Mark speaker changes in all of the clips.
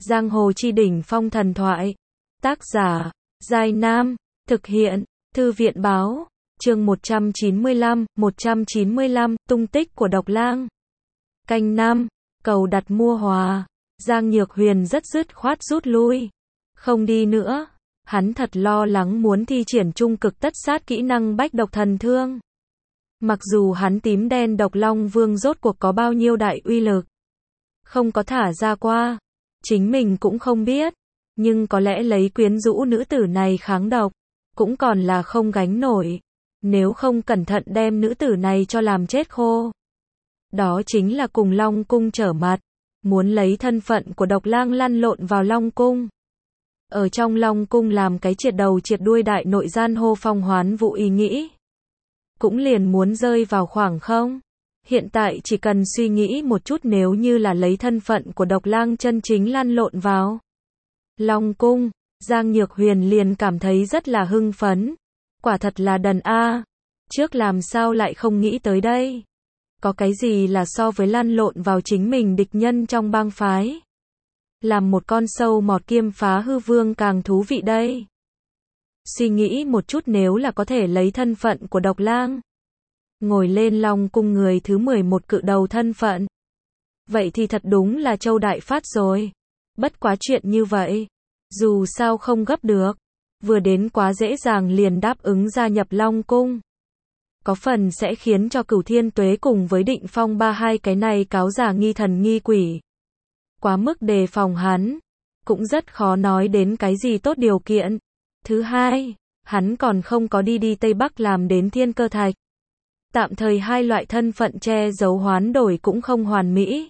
Speaker 1: Giang hồ chi đỉnh phong thần thoại. Tác giả, Giai Nam. Thực hiện, Thư viện báo. Chương 195, tung tích của Độc Lang. Canh 5, cầu đặt mua hòa. Giang Nhược Huyền rất dứt khoát rút lui. Không đi nữa. Hắn thật lo lắng muốn thi triển trung cực tất sát kỹ năng bách độc thần thương. Mặc dù hắn tím đen độc long vương rốt cuộc có bao nhiêu đại uy lực, không có thả ra qua, chính mình cũng không biết. Nhưng có lẽ lấy quyến rũ nữ tử này kháng độc, cũng còn là không gánh nổi. Nếu không cẩn thận đem nữ tử này cho làm chết khô. Đó chính là cùng Long Cung trở mặt. Muốn lấy thân phận của Độc Lang lăn lộn vào Long Cung. Ở trong Long Cung làm cái triệt đầu triệt đuôi đại nội gian hô phong hoán vũ ý nghĩ. Cũng liền muốn rơi vào khoảng không. Hiện tại chỉ cần suy nghĩ một chút, nếu như là lấy thân phận của Độc Lang chân chính lăn lộn vào Long Cung, Giang Nhược Huyền liền cảm thấy rất là hưng phấn. Quả thật là đần a. Trước làm sao lại không nghĩ tới đây. Có cái gì là so với lăn lộn vào chính mình địch nhân trong bang phái, làm một con sâu mọt kiêm phá hư vương càng thú vị đây. Suy nghĩ một chút, nếu là có thể lấy thân phận của Độc Lang, ngồi lên Long Cung người thứ 11 cự đầu thân phận, vậy thì thật đúng là châu đại phát rồi. Bất quá chuyện như vậy, dù sao không gấp được. Vừa đến quá dễ dàng liền đáp ứng gia nhập Long Cung, có phần sẽ khiến cho Cửu Thiên Tuế cùng với Định Phong Ba hai cái này cáo giả nghi thần nghi quỷ quá mức đề phòng hắn, cũng rất khó nói đến cái gì tốt điều kiện. Thứ hai, hắn còn không có đi Tây Bắc làm đến Thiên Cơ Thạch. Tạm thời hai loại thân phận che giấu hoán đổi cũng không hoàn mỹ.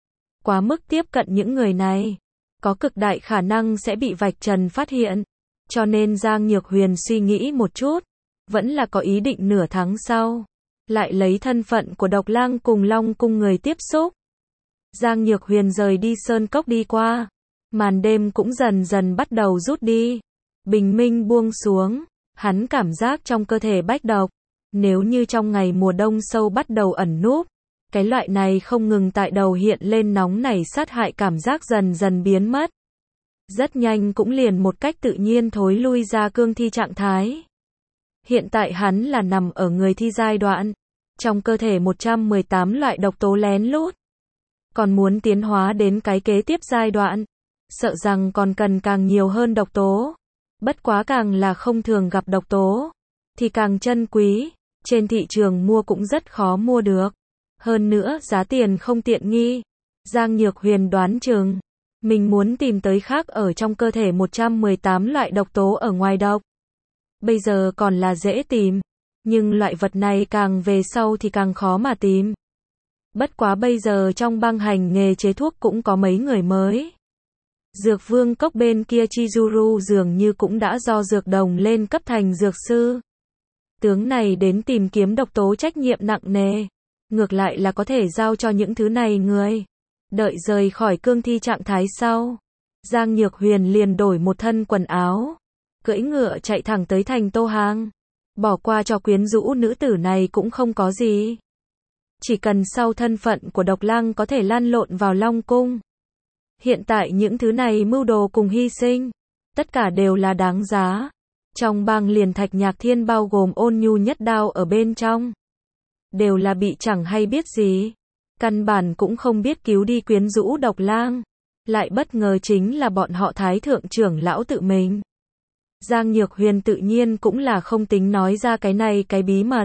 Speaker 1: Quá mức tiếp cận những người này, có cực đại khả năng sẽ bị vạch trần phát hiện. Cho nên Giang Nhược Huyền suy nghĩ một chút, vẫn là có ý định nửa tháng sau, lại lấy thân phận của Độc Lang cùng Long Cung người tiếp xúc. Giang Nhược Huyền rời đi sơn cốc đi qua, màn đêm cũng dần dần bắt đầu rút đi. Bình minh buông xuống, hắn cảm giác trong cơ thể bách độc, nếu như trong ngày mùa đông sâu bắt đầu ẩn núp, cái loại này không ngừng tại đầu hiện lên nóng nảy sát hại cảm giác dần dần biến mất. Rất nhanh cũng liền một cách tự nhiên thối lui ra cương thi trạng thái. Hiện tại hắn là nằm ở người thi giai đoạn, trong cơ thể 118 loại độc tố lén lút. Còn muốn tiến hóa đến cái kế tiếp giai đoạn, sợ rằng còn cần càng nhiều hơn độc tố. Bất quá càng là không thường gặp độc tố, thì càng chân quý, trên thị trường mua cũng rất khó mua được. Hơn nữa giá tiền không tiện nghi. Giang Nhược Huyền đoán chừng mình muốn tìm tới khác ở trong cơ thể 118 loại độc tố ở ngoài độc. Bây giờ còn là dễ tìm, nhưng loại vật này càng về sau thì càng khó mà tìm. Bất quá bây giờ trong bang hành nghề chế thuốc cũng có mấy người mới. Dược Vương cốc bên kia Chizuru dường như cũng đã do dược đồng lên cấp thành dược sư. Tướng này đến tìm kiếm độc tố trách nhiệm nặng nề. Ngược lại là có thể giao cho những thứ này người. Đợi rời khỏi cương thi trạng thái sau, Giang Nhược Huyền liền đổi một thân quần áo, cưỡi ngựa chạy thẳng tới thành Tô Hàng. Bỏ qua cho quyến rũ nữ tử này cũng không có gì. Chỉ cần sau thân phận của Độc Lang có thể lăn lộn vào Long Cung. Hiện tại những thứ này mưu đồ cùng hy sinh, tất cả đều là đáng giá. Trong bang liền Thạch Nhạc Thiên bao gồm Ôn Nhu Nhất Đao ở bên trong, đều là bị chẳng hay biết gì. Căn bản cũng không biết cứu đi quyến rũ Độc Lang. Lại bất ngờ chính là bọn họ Thái Thượng trưởng lão tự mình. Giang Nhược Huyền tự nhiên cũng là không tính nói ra cái này cái bí mật.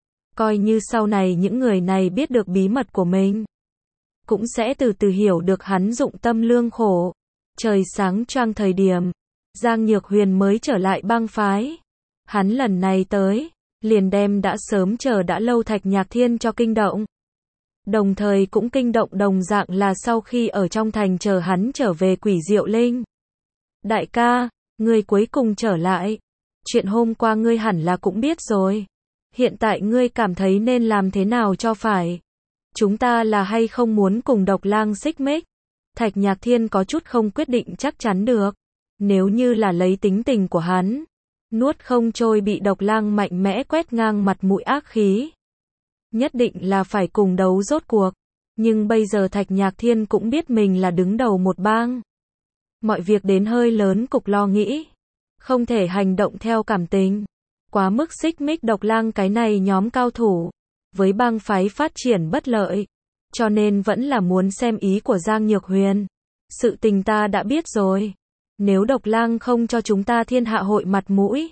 Speaker 1: Coi như sau này những người này biết được bí mật của mình, cũng sẽ từ từ hiểu được hắn dụng tâm lương khổ. Trời sáng choang thời điểm, Giang Nhược Huyền mới trở lại bang phái. Hắn lần này tới, liền đem đã sớm chờ đã lâu Thạch Nhạc Thiên cho kinh động. Đồng thời cũng kinh động đồng dạng là sau khi ở trong thành chờ hắn trở về Quỷ Diệu Linh. Đại ca, ngươi cuối cùng trở lại. Chuyện hôm qua ngươi hẳn là cũng biết rồi. Hiện tại ngươi cảm thấy nên làm thế nào cho phải? Chúng ta là hay không muốn cùng Độc Lang xích mích? Thạch Nhạc Thiên có chút không quyết định chắc chắn được. Nếu như là lấy tính tình của hắn, nuốt không trôi bị Độc Lang mạnh mẽ quét ngang mặt mũi ác khí, nhất định là phải cùng đấu rốt cuộc. Nhưng bây giờ Thạch Nhạc Thiên cũng biết mình là đứng đầu một bang, mọi việc đến hơi lớn cục lo nghĩ. Không thể hành động theo cảm tình. Quá mức xích mích Độc Lang cái này nhóm cao thủ. Với bang phái phát triển bất lợi. Cho nên vẫn là muốn xem ý của Giang Nhược Huyền. Sự tình ta đã biết rồi. Nếu Độc Lang không cho chúng ta Thiên Hạ hội mặt mũi,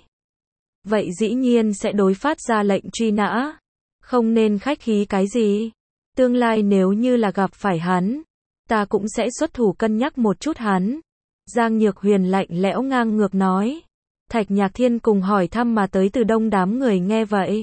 Speaker 1: vậy dĩ nhiên sẽ đối phát ra lệnh truy nã. Không nên khách khí cái gì. Tương lai nếu như là gặp phải hắn, ta cũng sẽ xuất thủ cân nhắc một chút hắn. Giang Nhược Huyền lạnh lẽo ngang ngược nói. Thạch Nhạc Thiên cùng hỏi thăm mà tới từ đông đám người nghe vậy.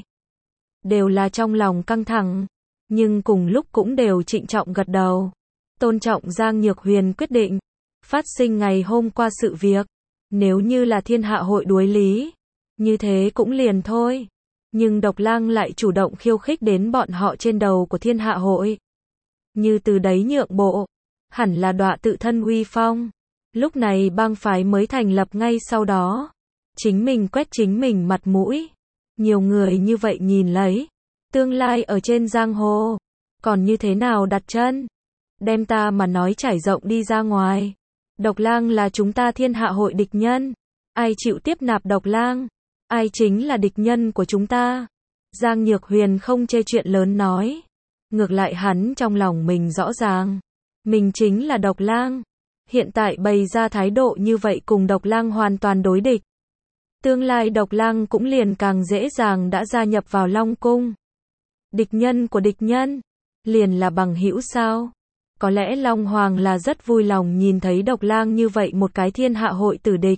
Speaker 1: Đều là trong lòng căng thẳng, nhưng cùng lúc cũng đều trịnh trọng gật đầu. Tôn trọng Giang Nhược Huyền quyết định. Phát sinh ngày hôm qua sự việc. Nếu như là Thiên Hạ hội đối lý, như thế cũng liền thôi. Nhưng Độc Lang lại chủ động khiêu khích đến bọn họ trên đầu của Thiên Hạ hội. Như từ đấy nhượng bộ, hẳn là đọa tự thân uy phong. Lúc này bang phái mới thành lập ngay sau đó. Chính mình quét chính mình mặt mũi. Nhiều người như vậy nhìn lấy. Tương lai ở trên giang hồ. Còn như thế nào đặt chân. Đem ta mà nói trải rộng đi ra ngoài. Độc Lang là chúng ta Thiên Hạ hội địch nhân. Ai chịu tiếp nạp Độc Lang? Ai chính là địch nhân của chúng ta? Giang Nhược Huyền không chê chuyện lớn nói. Ngược lại hắn trong lòng mình rõ ràng. Mình chính là Độc Lang. Hiện tại bày ra thái độ như vậy cùng Độc Lang hoàn toàn đối địch. Tương lai Độc Lang cũng liền càng dễ dàng đã gia nhập vào Long Cung. Địch nhân của địch nhân, liền là bằng hữu sao? Có lẽ Long Hoàng là rất vui lòng nhìn thấy Độc Lang như vậy một cái Thiên Hạ hội tử địch.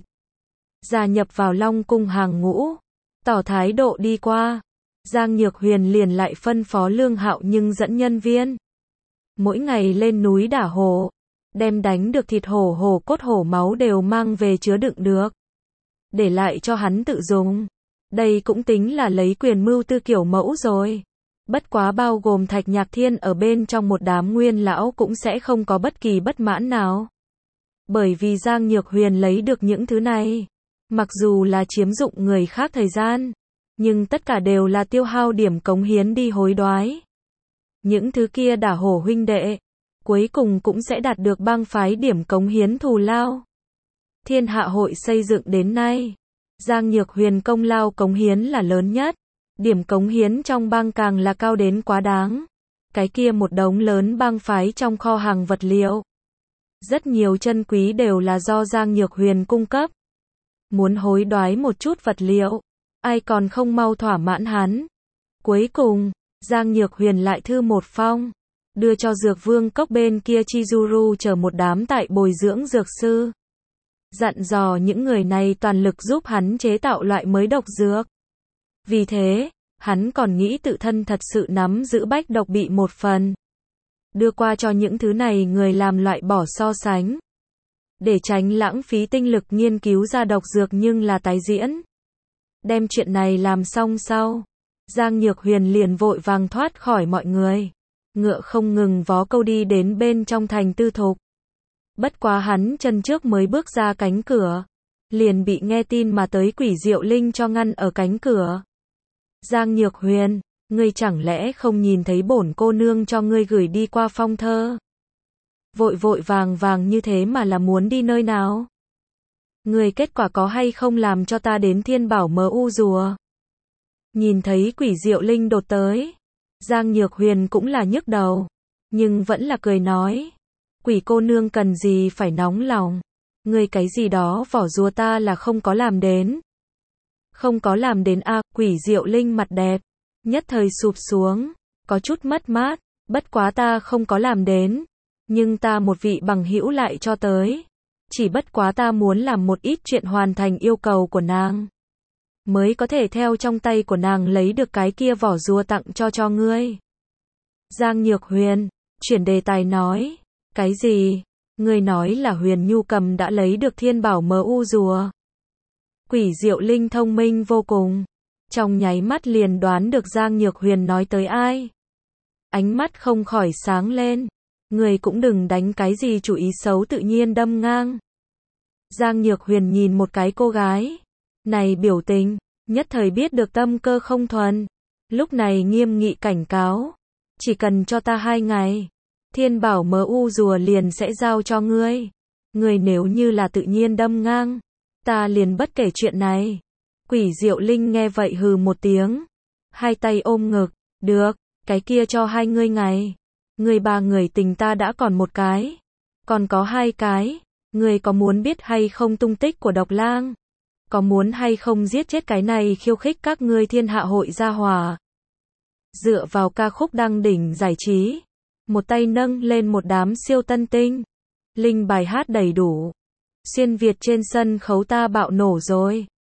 Speaker 1: Gia nhập vào Long Cung hàng ngũ, tỏ thái độ đi qua. Giang Nhược Huyền liền lại phân phó Lương Hạo nhưng dẫn nhân viên. Mỗi ngày lên núi đả hổ, đem đánh được thịt hổ, hổ cốt, hổ máu đều mang về chứa đựng được. Để lại cho hắn tự dùng. Đây cũng tính là lấy quyền mưu tư kiểu mẫu rồi. Bất quá bao gồm Thạch Nhạc Thiên ở bên trong một đám nguyên lão cũng sẽ không có bất kỳ bất mãn nào. Bởi vì Giang Nhược Huyền lấy được những thứ này. Mặc dù là chiếm dụng người khác thời gian, nhưng tất cả đều là tiêu hao điểm cống hiến đi hối đoái. Những thứ kia đả hổ huynh đệ, cuối cùng cũng sẽ đạt được bang phái điểm cống hiến thù lao. Thiên Hạ hội xây dựng đến nay, Giang Nhược Huyền công lao cống hiến là lớn nhất. Điểm cống hiến trong bang càng là cao đến quá đáng. Cái kia một đống lớn bang phái trong kho hàng vật liệu. Rất nhiều chân quý đều là do Giang Nhược Huyền cung cấp. Muốn hối đoái một chút vật liệu, ai còn không mau thỏa mãn hắn. Cuối cùng, Giang Nhược Huyền lại thư một phong, đưa cho Dược Vương cốc bên kia Chizuru chờ một đám tại bồi dưỡng dược sư. Dặn dò những người này toàn lực giúp hắn chế tạo loại mới độc dược. Vì thế, hắn còn nghĩ tự thân thật sự nắm giữ bách độc bị một phần. Đưa qua cho những thứ này người làm loại bỏ so sánh. Để tránh lãng phí tinh lực nghiên cứu ra độc dược nhưng là tái diễn. Đem chuyện này làm xong sau, Giang Nhược Huyền liền vội vàng thoát khỏi mọi người. Ngựa không ngừng vó câu đi đến bên trong thành Tư Thục. Bất quá hắn chân trước mới bước ra cánh cửa, liền bị nghe tin mà tới Quỷ Diệu Linh cho ngăn ở cánh cửa. Giang Nhược Huyền, ngươi chẳng lẽ không nhìn thấy bổn cô nương cho ngươi gửi đi qua phong thơ? Vội vội vàng vàng như thế mà là muốn đi nơi nào? Ngươi kết quả có hay không làm cho ta đến Thiên Bảo Mơ U rùa? Nhìn thấy Quỷ Diệu Linh đột tới, Giang Nhược Huyền cũng là nhức đầu, nhưng vẫn là cười nói. Quỷ cô nương cần gì phải nóng lòng? Ngươi cái gì đó vỏ rùa ta là không có làm đến. Không có làm đến a, Quỷ Diệu Linh mặt đẹp, nhất thời sụp xuống, có chút mất mát, bất quá ta không có làm đến, nhưng ta một vị bằng hữu lại cho tới. Chỉ bất quá ta muốn làm một ít chuyện hoàn thành yêu cầu của nàng, mới có thể theo trong tay của nàng lấy được cái kia vỏ rùa tặng cho ngươi. Giang Nhược Huyền, chuyển đề tài nói, cái gì? Ngươi nói là Huyền Nhu Cầm đã lấy được Thiên Bảo Mơ U rùa. Quỷ Diệu Linh thông minh vô cùng, trong nháy mắt liền đoán được Giang Nhược Huyền nói tới ai. Ánh mắt không khỏi sáng lên, người cũng đừng đánh cái gì chủ ý xấu tự nhiên đâm ngang. Giang Nhược Huyền nhìn một cái cô gái này biểu tình, nhất thời biết được tâm cơ không thuần, lúc này nghiêm nghị cảnh cáo, chỉ cần cho ta 2 ngày, Thiên Bảo Mơ U rùa liền sẽ giao cho ngươi. Người nếu như là tự nhiên đâm ngang, ta liền bất kể chuyện này. Quỷ Diệu Linh nghe vậy hừ một tiếng, hai tay ôm ngực, được, cái kia cho hai ngươi ngày. Người ba người tình ta đã còn một cái, còn có hai cái, người có muốn biết hay không tung tích của Độc Lang? Có muốn hay không giết chết cái này khiêu khích các ngươi thiên hạ hội gia hỏa? Dựa vào ca khúc đăng đỉnh giải trí, một tay nâng lên một đám siêu tân tinh, linh bài hát đầy đủ. Xuyên Việt trên sân khấu ta bạo nổ rồi.